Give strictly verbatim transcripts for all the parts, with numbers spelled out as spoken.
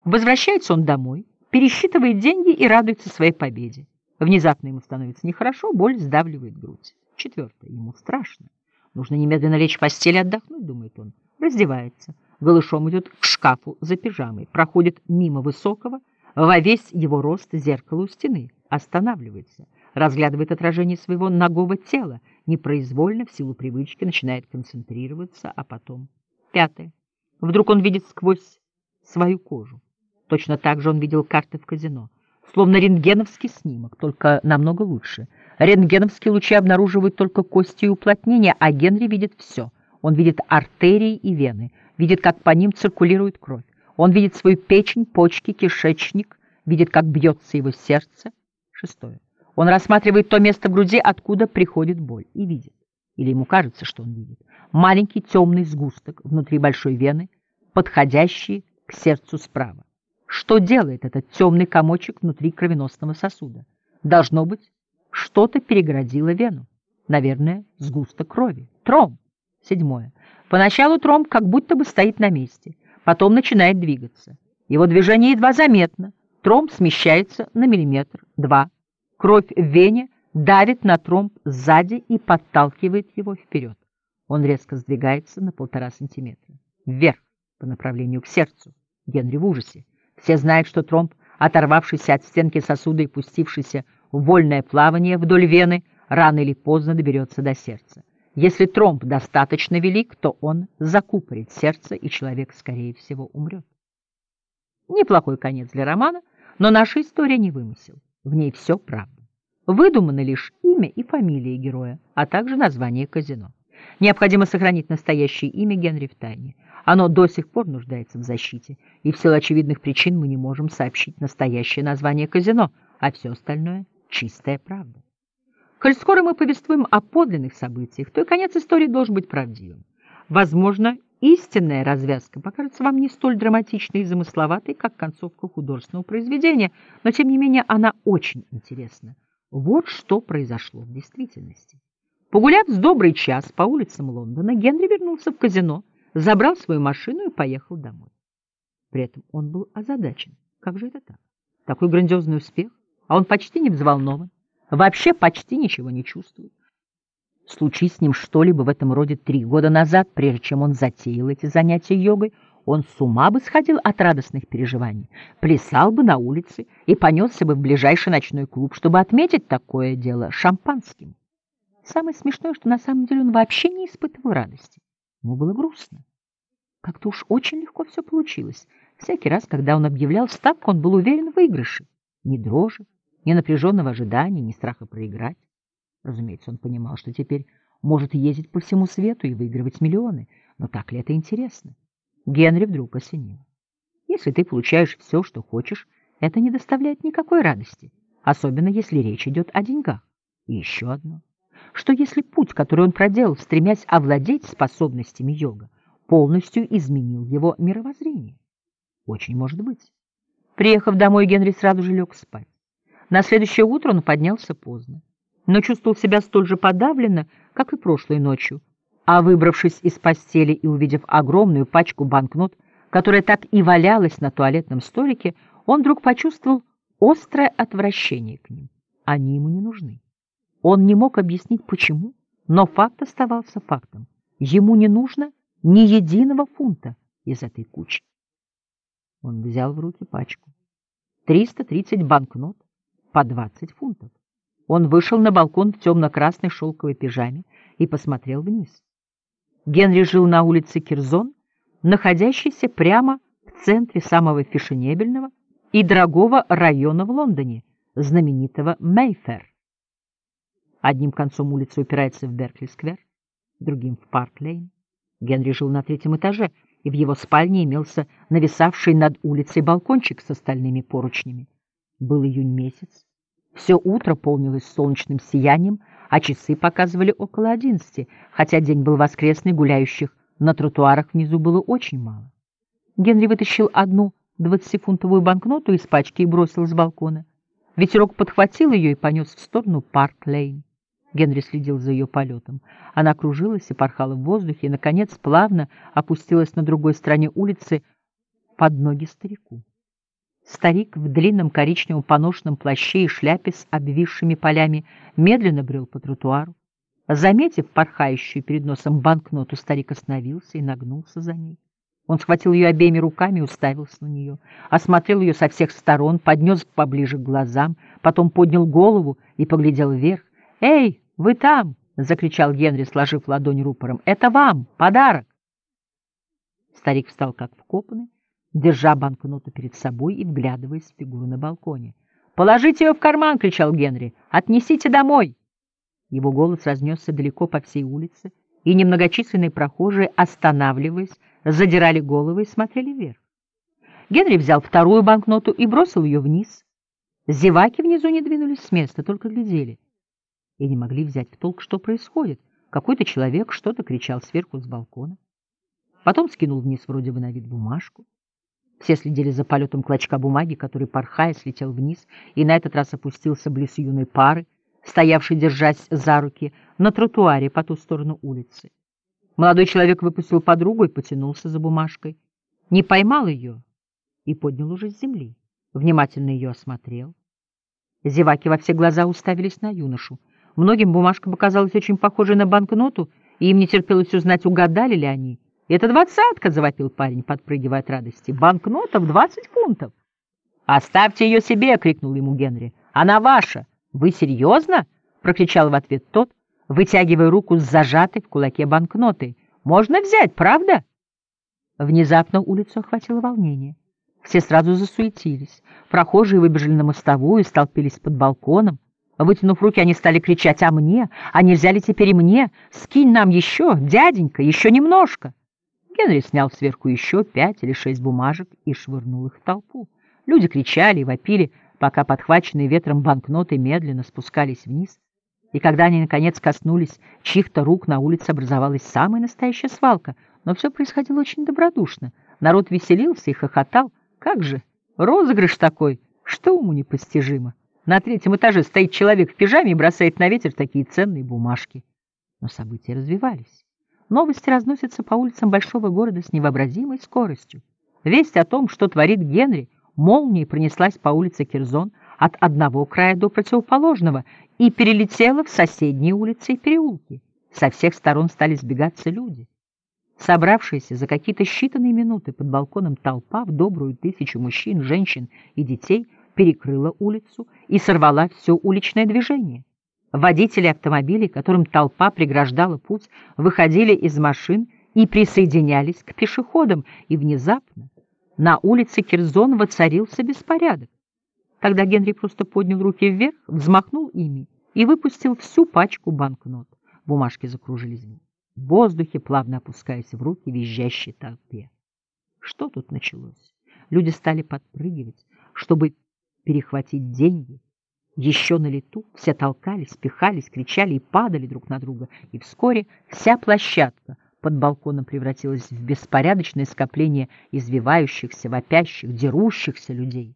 Возвращается он домой, пересчитывает деньги и радуется своей победе. Внезапно ему становится нехорошо, боль сдавливает грудь. Четвертое. Ему страшно. Нужно немедленно лечь в постель и отдохнуть, думает он. Раздевается. Голышом идет к шкафу за пижамой. Проходит мимо высокого, во весь его рост зеркала у стены. Останавливается. Разглядывает отражение своего нагого тела. Непроизвольно, в силу привычки, начинает концентрироваться, а потом... Пятое. Вдруг он видит сквозь свою кожу. Точно так же он видел карты в казино. Словно рентгеновский снимок, только намного лучше. Рентгеновские лучи обнаруживают только кости и уплотнения, а Генри видит все. Он видит артерии и вены, видит, как по ним циркулирует кровь. Он видит свою печень, почки, кишечник, видит, как бьется его сердце. Шестое. Он рассматривает то место в груди, откуда приходит боль, и видит, или ему кажется, что он видит, маленький темный сгусток внутри большой вены, подходящий к сердцу справа. Что делает этот темный комочек внутри кровеносного сосуда? Должно быть, что-то перегородило вену. Наверное, сгусток крови. Тромб. Седьмое. Поначалу тромб как будто бы стоит на месте, потом начинает двигаться. Его движение едва заметно. Тромб смещается на миллиметр, два. Кровь в вене давит на тромб сзади и подталкивает его вперед. Он резко сдвигается на полтора сантиметра. Вверх, по направлению к сердцу. Генри в ужасе. Все знают, что тромб, оторвавшийся от стенки сосуда и пустившийся в вольное плавание вдоль вены, рано или поздно доберется до сердца. Если тромб достаточно велик, то он закупорит сердце, и человек, скорее всего, умрет. Неплохой конец для романа, но наша история не вымысел. В ней все правда. Выдуманы лишь имя и фамилия героя, а также название казино. Необходимо сохранить настоящее имя Генри в тайне. Оно до сих пор нуждается в защите, и в силу очевидных причин мы не можем сообщить настоящее название казино, а все остальное — чистая правда. Коль скоро мы повествуем о подлинных событиях, то и конец истории должен быть правдивым. Возможно, истинная развязка покажется вам не столь драматичной и замысловатой, как концовка художественного произведения, но, тем не менее, она очень интересна. Вот что произошло в действительности. Погуляв с добрый час по улицам Лондона, Генри вернулся в казино, забрал свою машину и поехал домой. При этом он был озадачен. Как же это так? Такой грандиозный успех, а он почти не взволнован, вообще почти ничего не чувствует. Случись с ним что-либо в этом роде три года назад, прежде чем он затеял эти занятия йогой, он с ума бы сходил от радостных переживаний, плясал бы на улице и понесся бы в ближайший ночной клуб, чтобы отметить такое дело шампанским. Самое смешное, что на самом деле он вообще не испытывал радости. Ему было грустно. Как-то уж очень легко все получилось. Всякий раз, когда он объявлял ставку, он был уверен в выигрыше. Ни дрожи, ни напряженного ожидания, ни страха проиграть. Разумеется, он понимал, что теперь может ездить по всему свету и выигрывать миллионы. Но так ли это интересно? Генри вдруг осенило. Если ты получаешь все, что хочешь, это не доставляет никакой радости, особенно если речь идет о деньгах. И еще одно. Что если путь, который он проделал, стремясь овладеть способностями йога, полностью изменил его мировоззрение? Очень может быть. Приехав домой, Генри сразу же лег спать. На следующее утро он поднялся поздно, но чувствовал себя столь же подавленно, как и прошлой ночью, а выбравшись из постели и увидев огромную пачку банкнот, которая так и валялась на туалетном столике, он вдруг почувствовал острое отвращение к ним. Они ему не нужны. Он не мог объяснить, почему, но факт оставался фактом. Ему не нужно ни единого фунта из этой кучи. Он взял в руки пачку. триста тридцать банкнот по двадцать фунтов. Он вышел на балкон в темно-красной шелковой пижаме и посмотрел вниз. Генри жил на улице Кирзон, находящейся прямо в центре самого фешенебельного и дорогого района в Лондоне, знаменитого Мейфэр. Одним концом улицы упирается в Беркли-сквер, другим — в Парк-лейн. Генри жил на третьем этаже, и в его спальне имелся нависавший над улицей балкончик с остальными поручнями. Был июнь месяц. Все утро полнилось солнечным сиянием, а часы показывали около одиннадцати, хотя день был воскресный, гуляющих на тротуарах внизу было очень мало. Генри вытащил одну двадцатифунтовую банкноту из пачки и бросил с балкона. Ветерок подхватил ее и понес в сторону Парк-лейн. Генри следил за ее полетом. Она кружилась и порхала в воздухе, и, наконец, плавно опустилась на другой стороне улицы под ноги старику. Старик в длинном коричневом поношенном плаще и шляпе с обвисшими полями медленно брел по тротуару. Заметив порхающую перед носом банкноту, старик остановился и нагнулся за ней. Он схватил ее обеими руками и уставился на нее, осмотрел ее со всех сторон, поднес поближе к глазам, потом поднял голову и поглядел вверх. «Эй, вы там!» — закричал Генри, сложив ладонь рупором. «Это вам! Подарок!» Старик встал как вкопанный, держа банкноту перед собой и вглядываясь в фигуру на балконе. «Положите ее в карман!» — кричал Генри. «Отнесите домой!» Его голос разнесся далеко по всей улице, и немногочисленные прохожие, останавливаясь, задирали головы и смотрели вверх. Генри взял вторую банкноту и бросил ее вниз. Зеваки внизу не двинулись с места, только глядели. И не могли взять в толк, что происходит. Какой-то человек что-то кричал сверху с балкона. Потом скинул вниз вроде бы на вид бумажку. Все следили за полетом клочка бумаги, который, порхая, слетел вниз, и на этот раз опустился близ юной пары, стоявшей, держась за руки, на тротуаре по ту сторону улицы. Молодой человек выпустил подругу и потянулся за бумажкой. Не поймал ее и поднял уже с земли. Внимательно ее осмотрел. Зеваки во все глаза уставились на юношу. Многим бумажка показалась очень похожей на банкноту, и им не терпелось узнать, угадали ли они. «Это двадцатка!» — завопил парень, подпрыгивая от радости. «Банкнота в двадцать фунтов!» «Оставьте ее себе!» — крикнул ему Генри. «Она ваша!» «Вы серьезно?» — прокричал в ответ тот, вытягивая руку с зажатой в кулаке банкнотой. «Можно взять, правда?» Внезапно улицу охватило волнение. Все сразу засуетились. Прохожие выбежали на мостовую и столпились под балконом. Вытянув руки, они стали кричать: «А мне? А нельзя ли теперь и мне? Скинь нам еще, дяденька, еще немножко!» Генри снял сверху еще пять или шесть бумажек и швырнул их в толпу. Люди кричали и вопили, пока подхваченные ветром банкноты медленно спускались вниз. И когда они, наконец, коснулись чьих-то рук, на улице образовалась самая настоящая свалка. Но все происходило очень добродушно. Народ веселился и хохотал. Как же, розыгрыш такой, что уму непостижимо. На третьем этаже стоит человек в пижаме и бросает на ветер такие ценные бумажки. Но события развивались. Новости разносятся по улицам большого города с невообразимой скоростью. Весть о том, что творит Генри, молнией пронеслась по улице Кирзон от одного края до противоположного и перелетела в соседние улицы и переулки. Со всех сторон стали сбегаться люди. Собравшиеся за какие-то считанные минуты под балконом толпа в добрую тысячу мужчин, женщин и детей перекрыла улицу и сорвала все уличное движение. Водители автомобилей, которым толпа преграждала путь, выходили из машин и присоединялись к пешеходам, и внезапно на улице Кирзон воцарился беспорядок. Тогда Генри просто поднял руки вверх, взмахнул ими и выпустил всю пачку банкнот. Бумажки закружились в воздухе, плавно опускаясь в руки визжащей толпе. Что тут началось? Люди стали подпрыгивать, чтобы перехватить деньги. Еще на лету все толкались, пихались, кричали и падали друг на друга, и вскоре вся площадка под балконом превратилась в беспорядочное скопление извивающихся, вопящих, дерущихся людей.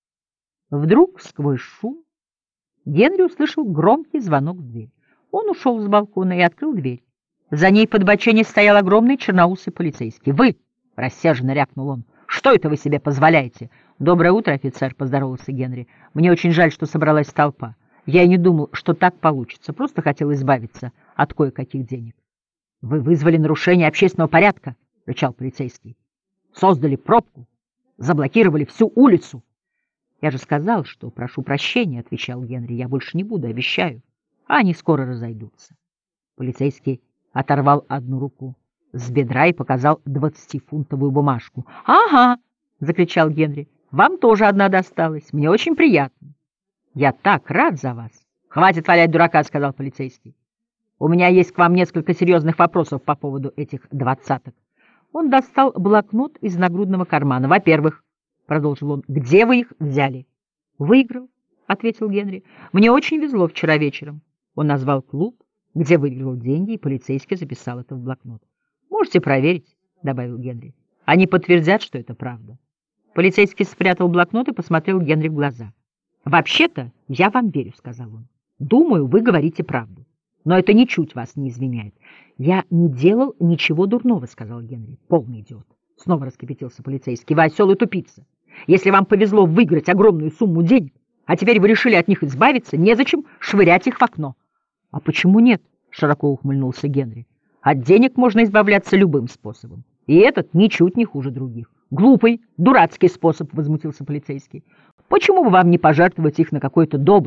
Вдруг, сквозь шум, Генри услышал громкий звонок в дверь. Он ушел с балкона и открыл дверь. За ней под боченей стоял огромный черноусый полицейский. «Вы!» — рассерженно рявкнул он. «Что это вы себе позволяете?» «Доброе утро, офицер», — поздоровался Генри. «Мне очень жаль, что собралась толпа. Я и не думал, что так получится. Просто хотел избавиться от кое-каких денег». «Вы вызвали нарушение общественного порядка», — рычал полицейский. «Создали пробку, заблокировали всю улицу». «Я же сказал, что прошу прощения», — отвечал Генри. «Я больше не буду, обещаю. А они скоро разойдутся». Полицейский оторвал одну руку с бедра и показал двадцатифунтовую бумажку. «Ага!» — закричал Генри. «Вам тоже одна досталась. Мне очень приятно». «Я так рад за вас!» «Хватит валять дурака», — сказал полицейский. «У меня есть к вам несколько серьезных вопросов по поводу этих двадцаток». Он достал блокнот из нагрудного кармана. «Во-первых, — продолжил он, — где вы их взяли?» «Выиграл», — ответил Генри. «Мне очень везло вчера вечером». Он назвал клуб, где выиграл деньги, и полицейский записал это в блокнот. «Можете проверить», — добавил Генри. «Они подтвердят, что это правда». Полицейский спрятал блокнот и посмотрел Генри в глаза. «Вообще-то я вам верю», — сказал он. «Думаю, вы говорите правду. Но это ничуть вас не извиняет». «Я не делал ничего дурного», — сказал Генри. «Полный идиот». Снова раскипятился полицейский. «Вы осел и тупица. Если вам повезло выиграть огромную сумму денег, а теперь вы решили от них избавиться, незачем швырять их в окно. — А почему нет? — широко ухмыльнулся Генри. — От денег можно избавляться любым способом. И этот ничуть не хуже других. — Глупый, дурацкий способ, — возмутился полицейский. — Почему бы вам не пожертвовать их на какой-то добрый,